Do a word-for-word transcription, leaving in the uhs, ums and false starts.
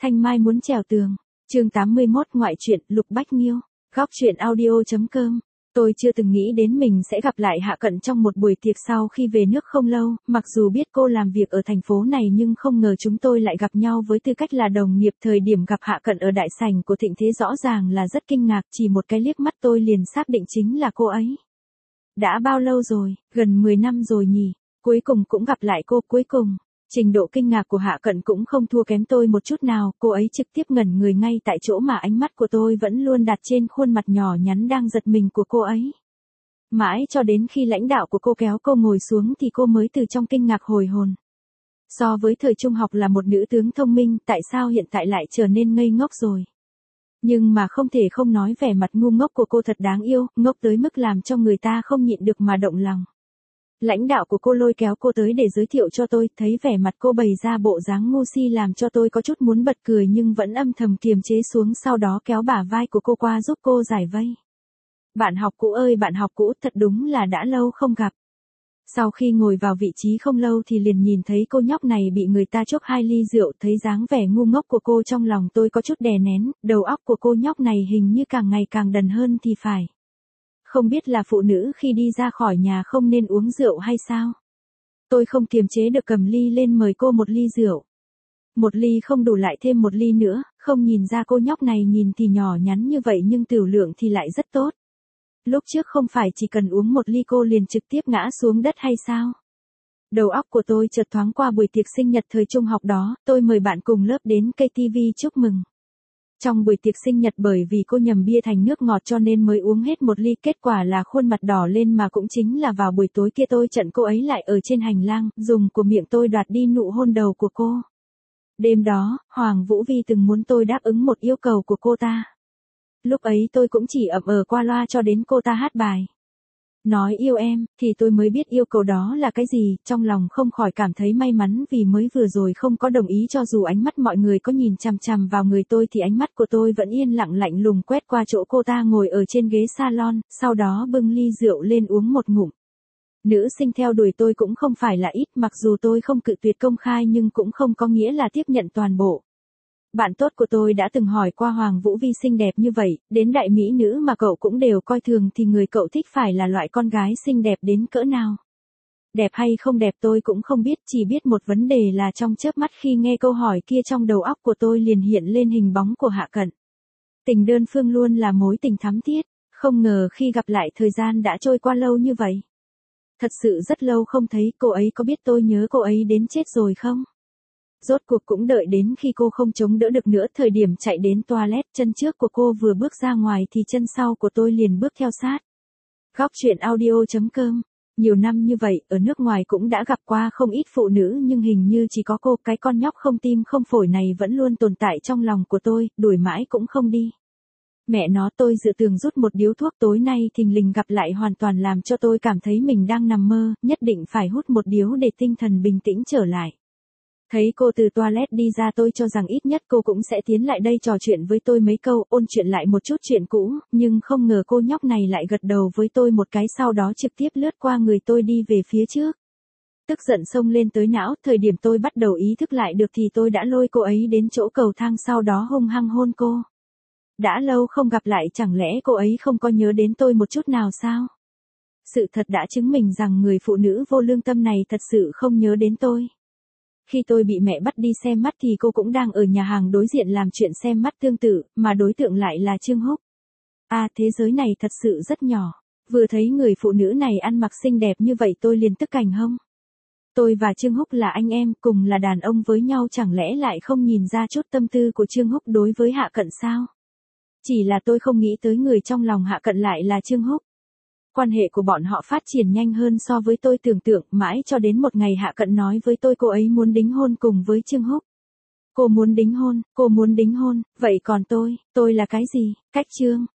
Thanh Mai muốn trèo tường. Chương tám mươi mốt ngoại truyện Lục Bách Nghiêu. Góc truyện audio.com. Tôi chưa từng nghĩ đến mình sẽ gặp lại Hạ Cận trong một buổi tiệc sau khi về nước không lâu, mặc dù biết cô làm việc ở thành phố này nhưng không ngờ chúng tôi lại gặp nhau với tư cách là đồng nghiệp. Thời điểm gặp Hạ Cận ở đại sảnh của Thịnh Thế rõ ràng là rất kinh ngạc, chỉ một cái liếc mắt tôi liền xác định chính là cô ấy. Đã bao lâu rồi, gần mười năm rồi nhỉ, cuối cùng cũng gặp lại cô, cuối cùng. Trình độ kinh ngạc của Hạ Cận cũng không thua kém tôi một chút nào, cô ấy trực tiếp ngẩn người ngay tại chỗ mà ánh mắt của tôi vẫn luôn đặt trên khuôn mặt nhỏ nhắn đang giật mình của cô ấy. Mãi cho đến khi lãnh đạo của cô kéo cô ngồi xuống thì cô mới từ trong kinh ngạc hồi hồn. So với thời trung học là một nữ tướng thông minh, tại sao hiện tại lại trở nên ngây ngốc rồi? Nhưng mà không thể không nói vẻ mặt ngu ngốc của cô thật đáng yêu, ngốc tới mức làm cho người ta không nhịn được mà động lòng. Lãnh đạo của cô lôi kéo cô tới để giới thiệu cho tôi, thấy vẻ mặt cô bày ra bộ dáng ngu si làm cho tôi có chút muốn bật cười nhưng vẫn âm thầm kiềm chế xuống, sau đó kéo bả vai của cô qua giúp cô giải vây. Bạn học cũ ơi bạn học cũ, thật đúng là đã lâu không gặp. Sau khi ngồi vào vị trí không lâu thì liền nhìn thấy cô nhóc này bị người ta chốc hai ly rượu, thấy dáng vẻ ngu ngốc của cô trong lòng tôi có chút đè nén, đầu óc của cô nhóc này hình như càng ngày càng đần hơn thì phải. Không biết là phụ nữ khi đi ra khỏi nhà không nên uống rượu hay sao? Tôi không kiềm chế được cầm ly lên mời cô một ly rượu. Một ly không đủ lại thêm một ly nữa, không nhìn ra cô nhóc này nhìn thì nhỏ nhắn như vậy nhưng tiểu lượng thì lại rất tốt. Lúc trước không phải chỉ cần uống một ly cô liền trực tiếp ngã xuống đất hay sao? Đầu óc của tôi chợt thoáng qua buổi tiệc sinh nhật thời trung học đó, tôi mời bạn cùng lớp đến ca tê vê chúc mừng. Trong buổi tiệc sinh nhật bởi vì cô nhầm bia thành nước ngọt cho nên mới uống hết một ly, kết quả là khuôn mặt đỏ lên, mà cũng chính là vào buổi tối kia tôi chặn cô ấy lại ở trên hành lang, dùng của miệng tôi đoạt đi nụ hôn đầu của cô. Đêm đó, Hoàng Vũ Vi từng muốn tôi đáp ứng một yêu cầu của cô ta. Lúc ấy tôi cũng chỉ ậm ờ qua loa cho đến cô ta hát bài nói yêu em, thì tôi mới biết yêu cầu đó là cái gì, trong lòng không khỏi cảm thấy may mắn vì mới vừa rồi không có đồng ý, cho dù ánh mắt mọi người có nhìn chằm chằm vào người tôi thì ánh mắt của tôi vẫn yên lặng lạnh lùng quét qua chỗ cô ta ngồi ở trên ghế salon, sau đó bưng ly rượu lên uống một ngụm. Nữ sinh theo đuổi tôi cũng không phải là ít, mặc dù tôi không cự tuyệt công khai nhưng cũng không có nghĩa là tiếp nhận toàn bộ. Bạn tốt của tôi đã từng hỏi qua Hoàng Vũ Vi xinh đẹp như vậy, đến đại mỹ nữ mà cậu cũng đều coi thường thì người cậu thích phải là loại con gái xinh đẹp đến cỡ nào? Đẹp hay không đẹp tôi cũng không biết, chỉ biết một vấn đề là trong chớp mắt khi nghe câu hỏi kia trong đầu óc của tôi liền hiện lên hình bóng của Hạ Cận. Tình đơn phương luôn là mối tình thắm thiết, không ngờ khi gặp lại thời gian đã trôi qua lâu như vậy. Thật sự rất lâu không thấy, cô ấy có biết tôi nhớ cô ấy đến chết rồi không? Rốt cuộc cũng đợi đến khi cô không chống đỡ được nữa, thời điểm chạy đến toilet, chân trước của cô vừa bước ra ngoài thì chân sau của tôi liền bước theo sát. Góc truyện audio.com. Nhiều năm như vậy, ở nước ngoài cũng đã gặp qua không ít phụ nữ nhưng hình như chỉ có cô, cái con nhóc không tim không phổi này vẫn luôn tồn tại trong lòng của tôi, đuổi mãi cũng không đi. Mẹ nó, tôi dự tưởng rút một điếu thuốc, tối nay thình lình gặp lại hoàn toàn làm cho tôi cảm thấy mình đang nằm mơ, nhất định phải hút một điếu để tinh thần bình tĩnh trở lại. Thấy cô từ toilet đi ra tôi cho rằng ít nhất cô cũng sẽ tiến lại đây trò chuyện với tôi mấy câu, ôn chuyện lại một chút chuyện cũ, nhưng không ngờ cô nhóc này lại gật đầu với tôi một cái, sau đó trực tiếp lướt qua người tôi đi về phía trước. Tức giận xông lên tới não, thời điểm tôi bắt đầu ý thức lại được thì tôi đã lôi cô ấy đến chỗ cầu thang, sau đó hung hăng hôn cô. Đã lâu không gặp lại, chẳng lẽ cô ấy không có nhớ đến tôi một chút nào sao? Sự thật đã chứng minh rằng người phụ nữ vô lương tâm này thật sự không nhớ đến tôi. Khi tôi bị mẹ bắt đi xem mắt thì cô cũng đang ở nhà hàng đối diện làm chuyện xem mắt tương tự, mà đối tượng lại là Trương Húc. À, thế giới này thật sự rất nhỏ. Vừa thấy người phụ nữ này ăn mặc xinh đẹp như vậy tôi liền tức cành hông. Tôi và Trương Húc là anh em, cùng là đàn ông với nhau, chẳng lẽ lại không nhìn ra chút tâm tư của Trương Húc đối với Hạ Cận sao? Chỉ là tôi không nghĩ tới người trong lòng Hạ Cận lại là Trương Húc. Quan hệ của bọn họ phát triển nhanh hơn so với tôi tưởng tượng, mãi cho đến một ngày Hạ Cận nói với tôi cô ấy muốn đính hôn cùng với Trương Húc. Cô muốn đính hôn, cô muốn đính hôn, vậy còn tôi, tôi là cái gì? Cách Trương,